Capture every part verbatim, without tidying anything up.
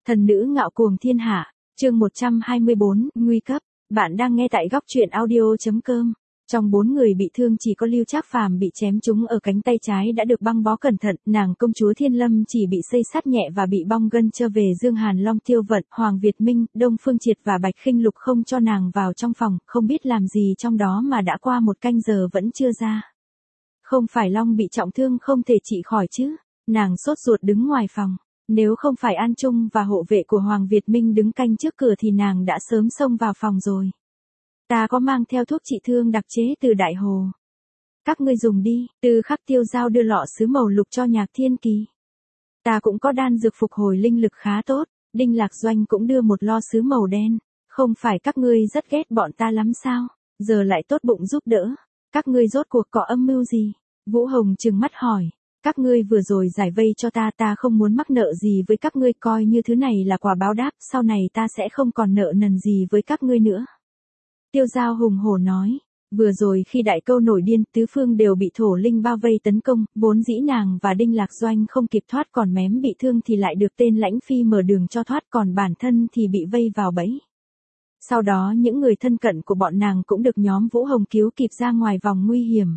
Thần nữ ngạo cuồng thiên hạ, chương một trăm hai mươi bốn, nguy cấp. Bạn đang nghe tại góc truyện audio.com. Trong bốn người bị thương chỉ có Lưu Trác Phàm bị chém trúng ở cánh tay trái đã được băng bó cẩn thận, nàng công chúa Thiên Lâm chỉ bị xây sát nhẹ và bị bong gân trở về. Dương Hàn Long, Tiêu Vận, Hoàng Việt Minh, Đông Phương Triệt và Bạch Khinh Lục không cho nàng vào trong phòng, không biết làm gì trong đó mà đã qua một canh giờ vẫn chưa ra. Không phải Long bị trọng thương không thể trị khỏi chứ? Nàng sốt ruột đứng ngoài phòng. Nếu không phải An Trung và hộ vệ của Hoàng Việt Minh đứng canh trước cửa thì nàng đã sớm xông vào phòng rồi. Ta có mang theo thuốc trị thương đặc chế từ Đại Hồ. Các ngươi dùng đi. Tư Khắc Tiêu Giao đưa lọ sứ màu lục cho Nhạc Thiên Kỳ. Ta cũng có đan dược phục hồi linh lực khá tốt. Đinh Lạc Doanh cũng đưa một lo sứ màu đen. Không phải các ngươi rất ghét bọn ta lắm sao? Giờ lại tốt bụng giúp đỡ. Các ngươi rốt cuộc có âm mưu gì? Vũ Hồng trừng mắt hỏi. Các ngươi vừa rồi giải vây cho ta, ta không muốn mắc nợ gì với các ngươi, coi như thứ này là quà báo đáp, sau này ta sẽ không còn nợ nần gì với các ngươi nữa. Tiêu Giao hùng hổ nói, vừa rồi khi Đại Câu nổi điên, tứ phương đều bị thổ linh bao vây tấn công, vốn dĩ nàng và Đinh Lạc Doanh không kịp thoát, còn mém bị thương thì lại được tên Lãnh Phi mở đường cho thoát, còn bản thân thì bị vây vào bẫy. Sau đó những người thân cận của bọn nàng cũng được nhóm Vũ Hồng cứu kịp ra ngoài vòng nguy hiểm.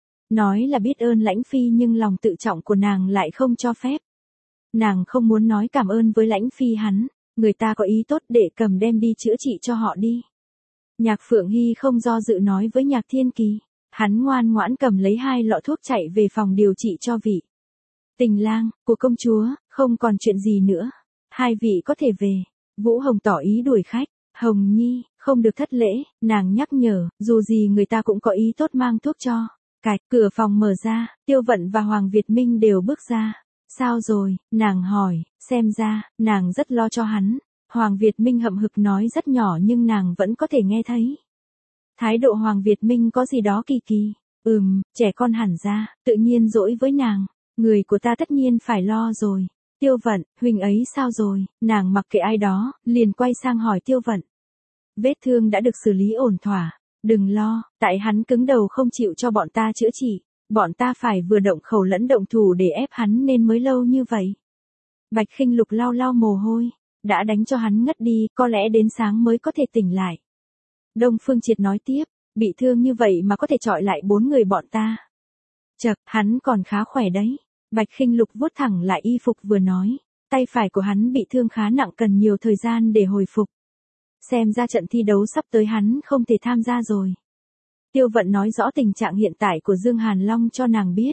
Nói là biết ơn Lãnh Phi nhưng lòng tự trọng của nàng lại không cho phép. Nàng không muốn nói cảm ơn với Lãnh Phi hắn, người ta có ý tốt để cầm đem đi chữa trị cho họ đi. Nhạc Phượng Hy không do dự nói với Nhạc Thiên Kỳ, hắn ngoan ngoãn cầm lấy hai lọ thuốc chạy về phòng điều trị cho vị tình lang của công chúa, không còn chuyện gì nữa. Hai vị có thể về. Vũ Hồng tỏ ý đuổi khách. Hồng Nhi, không được thất lễ, nàng nhắc nhở, dù gì người ta cũng có ý tốt mang thuốc cho. Cạch, cửa phòng mở ra, Tiêu Vận và Hoàng Việt Minh đều bước ra. Sao rồi, nàng hỏi, xem ra, nàng rất lo cho hắn. Hoàng Việt Minh hậm hực nói rất nhỏ nhưng nàng vẫn có thể nghe thấy. Thái độ Hoàng Việt Minh có gì đó kỳ kỳ. Ừm, trẻ con hẳn ra, tự nhiên dỗi với nàng. Người của ta tất nhiên phải lo rồi. Tiêu Vận, huynh ấy sao rồi? Nàng mặc kệ ai đó, liền quay sang hỏi Tiêu Vận. Vết thương đã được xử lý ổn thỏa. Đừng lo, tại hắn cứng đầu không chịu cho bọn ta chữa trị. Bọn ta phải vừa động khẩu lẫn động thủ để ép hắn nên mới lâu như vậy. Bạch Khinh Lục lau lau mồ hôi. Đã đánh cho hắn ngất đi, có lẽ đến sáng mới có thể tỉnh lại. Đông Phương Triệt nói tiếp, bị thương như vậy mà có thể chọi lại bốn người bọn ta. Chậc, hắn còn khá khỏe đấy. Bạch Khinh Lục vuốt thẳng lại y phục vừa nói, tay phải của hắn bị thương khá nặng, cần nhiều thời gian để hồi phục. Xem ra trận thi đấu sắp tới hắn không thể tham gia rồi. Tiêu Vận nói rõ tình trạng hiện tại của Dương Hàn Long cho nàng biết.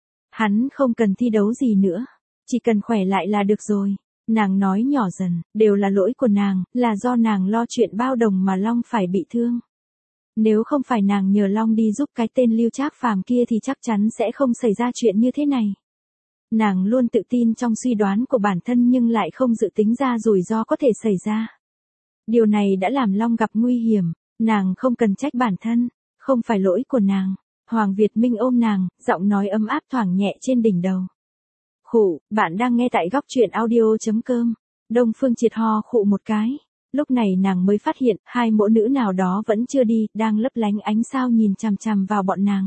Hắn không cần thi đấu gì nữa, chỉ cần khỏe lại là được rồi. Nàng nói nhỏ dần, đều là lỗi của nàng, là do nàng lo chuyện bao đồng mà Long phải bị thương. Nếu không phải nàng nhờ Long đi giúp cái tên Lưu Trác Phàm kia thì chắc chắn sẽ không xảy ra chuyện như thế này. Nàng luôn tự tin trong suy đoán của bản thân nhưng lại không dự tính ra rủi ro có thể xảy ra. Điều này đã làm Long gặp nguy hiểm, nàng không cần trách bản thân, không phải lỗi của nàng. Hoàng Việt Minh ôm nàng, giọng nói ấm áp thoảng nhẹ trên đỉnh đầu. Khụ, bạn đang nghe tại góc truyện audio.com. Đông Phương Triệt ho khụ một cái. Lúc này nàng mới phát hiện, hai mỗ nữ nào đó vẫn chưa đi, đang lấp lánh ánh sao nhìn chằm chằm vào bọn nàng.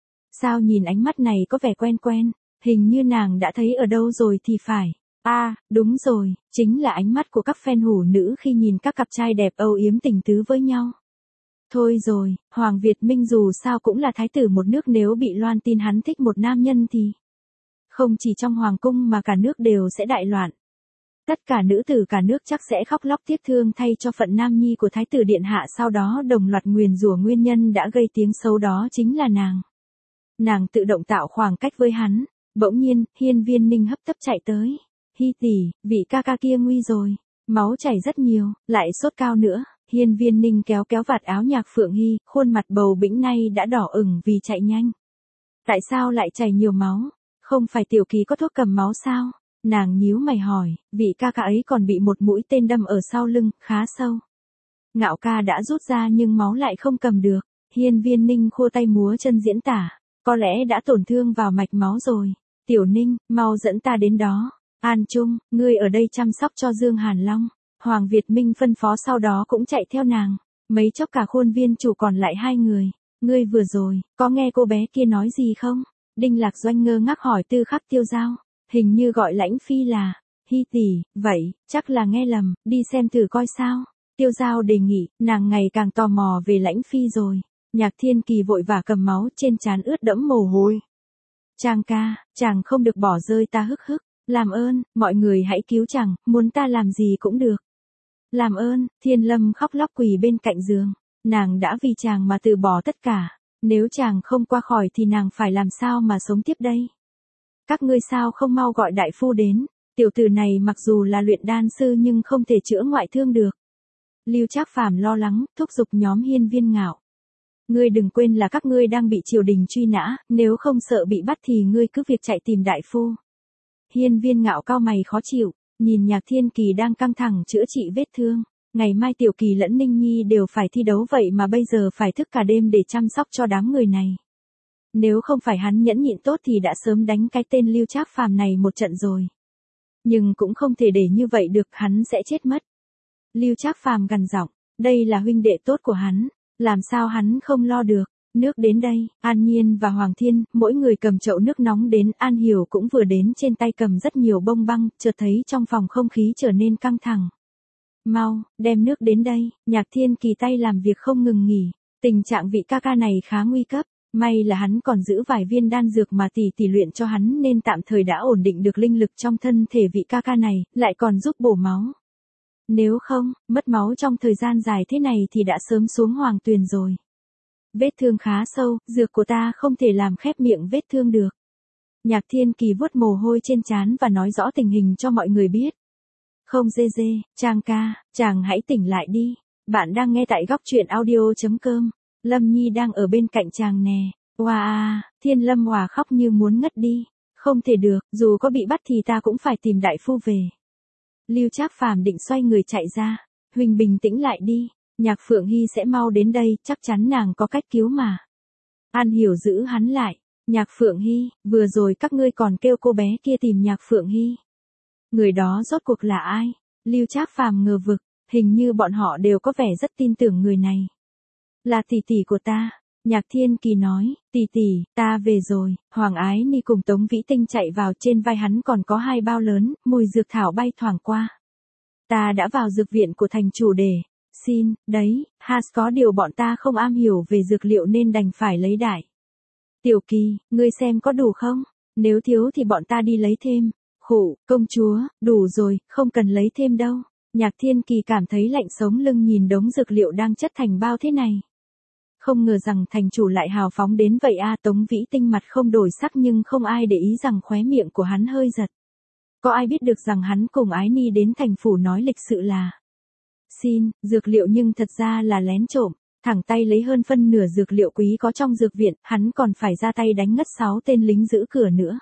Sao nhìn ánh mắt này có vẻ quen quen, hình như nàng đã thấy ở đâu rồi thì phải. A, à, đúng rồi, chính là ánh mắt của các fan hủ nữ khi nhìn các cặp trai đẹp âu yếm tình tứ với nhau. Thôi rồi, Hoàng Việt Minh dù sao cũng là thái tử một nước, nếu bị loan tin hắn thích một nam nhân thì không chỉ trong hoàng cung mà cả nước đều sẽ đại loạn. Tất cả nữ tử cả nước chắc sẽ khóc lóc tiếc thương thay cho phận nam nhi của thái tử điện hạ, sau đó đồng loạt nguyền rủa nguyên nhân đã gây tiếng xấu đó chính là nàng. Nàng tự động tạo khoảng cách với hắn. Bỗng nhiên, Hiên Viên Ninh hấp tấp chạy tới. Hi tỷ, vị ca ca kia nguy rồi. Máu chảy rất nhiều, lại sốt cao nữa. Hiên Viên Ninh kéo kéo vạt áo Nhạc Phượng Hy, khuôn mặt bầu bĩnh nay đã đỏ ửng vì chạy nhanh. Tại sao lại chảy nhiều máu? Không phải Tiểu Kỳ có thuốc cầm máu sao? Nàng nhíu mày hỏi, vị ca ca ấy còn bị một mũi tên đâm ở sau lưng, khá sâu. Ngạo ca đã rút ra nhưng máu lại không cầm được. Hiên Viên Ninh khua tay múa chân diễn tả, có lẽ đã tổn thương vào mạch máu rồi. Tiểu Ninh, mau dẫn ta đến đó. An Trung, ngươi ở đây chăm sóc cho Dương Hàn Long. Hoàng Việt Minh phân phó, sau đó cũng chạy theo nàng. Mấy chốc cả khuôn viên chủ còn lại hai người. Ngươi vừa rồi, có nghe cô bé kia nói gì không? Đinh Lạc Doanh ngơ ngác hỏi Tư Khắc Tiêu Giao. Hình như gọi Lãnh Phi là. Hi tỷ, vậy, chắc là nghe lầm, đi xem thử coi sao. Tiêu Giao đề nghị, nàng ngày càng tò mò về Lãnh Phi rồi. Nhạc Thiên Kỳ vội vã cầm máu trên trán ướt đẫm mồ hôi. Chàng ca, chàng không được bỏ rơi ta hức hức. Làm ơn, mọi người hãy cứu chàng, muốn ta làm gì cũng được. Làm ơn, Thiên Lâm khóc lóc quỳ bên cạnh giường. Nàng đã vì chàng mà từ bỏ tất cả. Nếu chàng không qua khỏi thì nàng phải làm sao mà sống tiếp đây? Các ngươi sao không mau gọi đại phu đến? Tiểu tử này mặc dù là luyện đan sư nhưng không thể chữa ngoại thương được. Lưu Trác Phàm lo lắng, thúc giục nhóm Hiên Viên Ngạo. Ngươi đừng quên là các ngươi đang bị triều đình truy nã, nếu không sợ bị bắt thì ngươi cứ việc chạy tìm đại phu. Hiên Viên Ngạo cau mày khó chịu, nhìn Nhạc Thiên Kỳ đang căng thẳng chữa trị vết thương. Ngày mai Tiểu Kỳ lẫn Ninh Nhi đều phải thi đấu vậy mà bây giờ phải thức cả đêm để chăm sóc cho đám người này. Nếu không phải hắn nhẫn nhịn tốt thì đã sớm đánh cái tên Lưu Trác Phàm này một trận rồi. Nhưng cũng không thể để như vậy được, hắn sẽ chết mất. Lưu Trác Phàm gằn giọng, đây là huynh đệ tốt của hắn, làm sao hắn không lo được. Nước đến đây, An Nhiên và Hoàng Thiên, mỗi người cầm chậu nước nóng đến, An Hiểu cũng vừa đến, trên tay cầm rất nhiều bông băng, chợt thấy trong phòng không khí trở nên căng thẳng. Mau, đem nước đến đây. Nhạc Thiên Kỳ tay làm việc không ngừng nghỉ, tình trạng vị ca ca này khá nguy cấp, may là hắn còn giữ vài viên đan dược mà tỷ tỷ luyện cho hắn nên tạm thời đã ổn định được linh lực trong thân thể vị ca ca này, lại còn giúp bổ máu. Nếu không, mất máu trong thời gian dài thế này thì đã sớm xuống hoàng tuyền rồi. Vết thương khá sâu, dược của ta không thể làm khép miệng vết thương được. Nhạc Thiên Kỳ vuốt mồ hôi trên trán và nói rõ tình hình cho mọi người biết. Không dê dê, Trang ca, chàng hãy tỉnh lại đi. Bạn đang nghe tại góc truyện audio.com. Lâm Nhi đang ở bên cạnh chàng nè. Wow, Thiên Lâm Hòa khóc như muốn ngất đi. Không thể được, dù có bị bắt thì ta cũng phải tìm đại phu về. Lưu Trác Phàm định xoay người chạy ra. Huỳnh bình tĩnh lại đi. Nhạc Phượng Hy sẽ mau đến đây, chắc chắn nàng có cách cứu mà. An Hiểu giữ hắn lại. Nhạc Phượng Hy, vừa rồi các ngươi còn kêu cô bé kia tìm Nhạc Phượng Hy. Người đó rốt cuộc là ai? Lưu Trác Phàm ngờ vực, hình như bọn họ đều có vẻ rất tin tưởng người này. Là tỷ tỷ của ta. Nhạc Thiên Kỳ nói, tỷ tỷ, ta về rồi. Hoàng Ái Ni cùng Tống Vĩ Tinh chạy vào, trên vai hắn còn có hai bao lớn, mùi dược thảo bay thoảng qua. Ta đã vào dược viện của thành chủ để xin, đấy, Has có điều bọn ta không am hiểu về dược liệu nên đành phải lấy đại. Tiểu Kỳ, ngươi xem có đủ không? Nếu thiếu thì bọn ta đi lấy thêm. Khụ, công chúa, đủ rồi, không cần lấy thêm đâu. Nhạc Thiên Kỳ cảm thấy lạnh sống lưng nhìn đống dược liệu đang chất thành bao thế này. Không ngờ rằng thành chủ lại hào phóng đến vậy a. Tống Vĩ Tinh mặt không đổi sắc nhưng không ai để ý rằng khóe miệng của hắn hơi giật. Có ai biết được rằng hắn cùng Ái Ni đến thành phủ nói lịch sự là xin, dược liệu nhưng thật ra là lén trộm, thẳng tay lấy hơn phân nửa dược liệu quý có trong dược viện, hắn còn phải ra tay đánh ngất sáu tên lính giữ cửa nữa.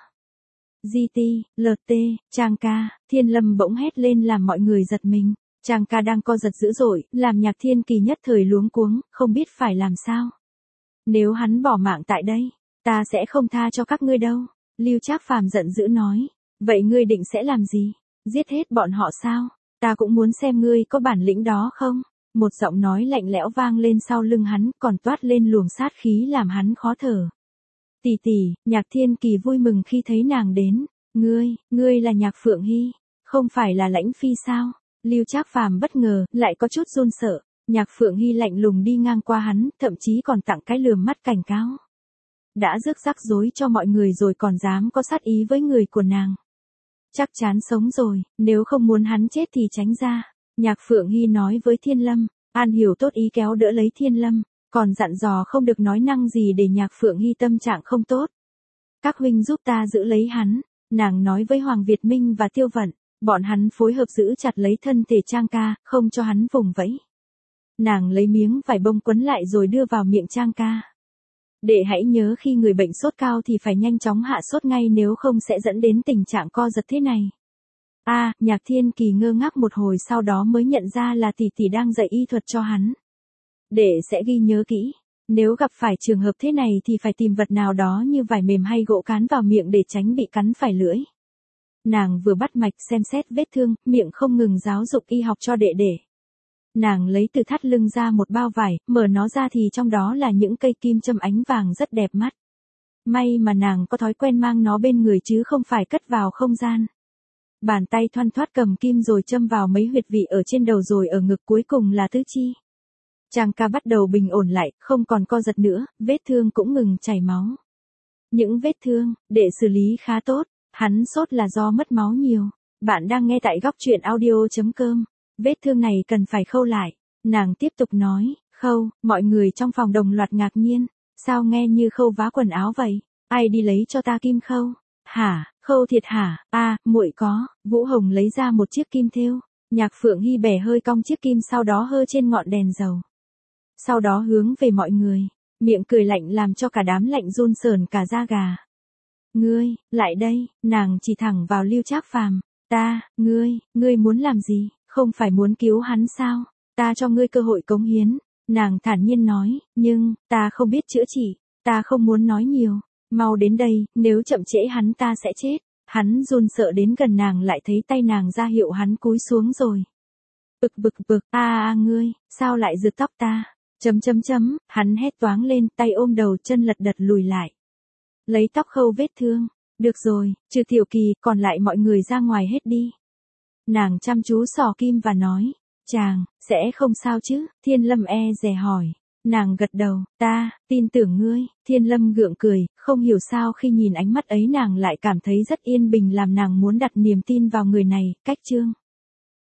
giê tê, lờ tê, Trang ca, Thiên Lâm bỗng hét lên làm mọi người giật mình. Trang ca đang co giật dữ dội, làm Nhạc Thiên Kỳ nhất thời luống cuống, không biết phải làm sao. Nếu hắn bỏ mạng tại đây, ta sẽ không tha cho các ngươi đâu. Lưu Trác Phàm giận dữ nói, vậy ngươi định sẽ làm gì? Giết hết bọn họ sao? Ta cũng muốn xem ngươi có bản lĩnh đó không? Một giọng nói lạnh lẽo vang lên sau lưng hắn, còn toát lên luồng sát khí làm hắn khó thở. Tỷ tỷ, Nhạc Thiên Kỳ vui mừng khi thấy nàng đến. Ngươi, ngươi là Nhạc Phượng Hy, không phải là Lãnh Phi sao? Lưu Trác Phàm bất ngờ, lại có chút run sợ. Nhạc Phượng Hy lạnh lùng đi ngang qua hắn, thậm chí còn tặng cái lườm mắt cảnh cáo. Đã rước rắc rối cho mọi người rồi còn dám có sát ý với người của nàng. Chắc chắn sống rồi, nếu không muốn hắn chết thì tránh ra. Nhạc Phượng Hy nói với Thiên Lâm. An Hiểu tốt ý kéo đỡ lấy Thiên Lâm, còn dặn dò không được nói năng gì để Nhạc Phượng Hy tâm trạng không tốt. Các huynh giúp ta giữ lấy hắn, nàng nói với Hoàng Việt Minh và Tiêu Vận. Bọn hắn phối hợp giữ chặt lấy thân thể Trang ca, không cho hắn vùng vẫy. Nàng lấy miếng vải bông quấn lại rồi đưa vào miệng Trang ca. Đệ hãy nhớ khi người bệnh sốt cao thì phải nhanh chóng hạ sốt ngay, nếu không sẽ dẫn đến tình trạng co giật thế này. A, à, Nhạc Thiên Kỳ ngơ ngác một hồi sau đó mới nhận ra là tỷ tỷ đang dạy y thuật cho hắn. Đệ sẽ ghi nhớ kỹ, nếu gặp phải trường hợp thế này thì phải tìm vật nào đó như vải mềm hay gỗ cán vào miệng để tránh bị cắn phải lưỡi. Nàng vừa bắt mạch xem xét vết thương, miệng không ngừng giáo dục y học cho đệ đệ. Nàng lấy từ thắt lưng ra một bao vải, mở nó ra thì trong đó là những cây kim châm ánh vàng rất đẹp mắt. May mà nàng có thói quen mang nó bên người chứ không phải cất vào không gian. Bàn tay thoăn thoắt cầm kim rồi châm vào mấy huyệt vị ở trên đầu rồi ở ngực, cuối cùng là tứ chi. Trang ca bắt đầu bình ổn lại, không còn co giật nữa, vết thương cũng ngừng chảy máu. Những vết thương, để xử lý khá tốt, hắn sốt là do mất máu nhiều. Bạn đang nghe tại góc truyện audio.com. Vết thương này cần phải khâu lại. Nàng tiếp tục nói, khâu, mọi người trong phòng đồng loạt ngạc nhiên. Sao nghe như khâu vá quần áo vậy? Ai đi lấy cho ta kim khâu? Hả, khâu thiệt hả? A, muội có. Vũ Hồng lấy ra một chiếc kim thêu. Nhạc Phượng Hy bẻ hơi cong chiếc kim, sau đó hơ trên ngọn đèn dầu. Sau đó hướng về mọi người, miệng cười lạnh làm cho cả đám lạnh run sờn cả da gà. Ngươi, lại đây, nàng chỉ thẳng vào Lưu Trác Phàm. Ta, ngươi, ngươi muốn làm gì, không phải muốn cứu hắn sao? Ta cho ngươi cơ hội cống hiến. Nàng thản nhiên nói, nhưng, ta không biết chữa trị, ta không muốn nói nhiều. Mau đến đây, nếu chậm trễ hắn ta sẽ chết. Hắn run sợ đến gần nàng, lại thấy tay nàng ra hiệu hắn cúi xuống rồi. Bực bực bực, a a ngươi, sao lại giật tóc ta? Chấm chấm chấm, hắn hét toáng lên, tay ôm đầu, chân lật đật lùi lại. Lấy tóc khâu vết thương. Được rồi, trừ Tiểu Kỳ, còn lại mọi người ra ngoài hết đi. Nàng chăm chú xỏ kim và nói, chàng, sẽ không sao chứ? Thiên Lâm e dè hỏi. Nàng gật đầu, ta, tin tưởng ngươi. Thiên Lâm gượng cười, không hiểu sao khi nhìn ánh mắt ấy nàng lại cảm thấy rất yên bình, làm nàng muốn đặt niềm tin vào người này. Cách chương.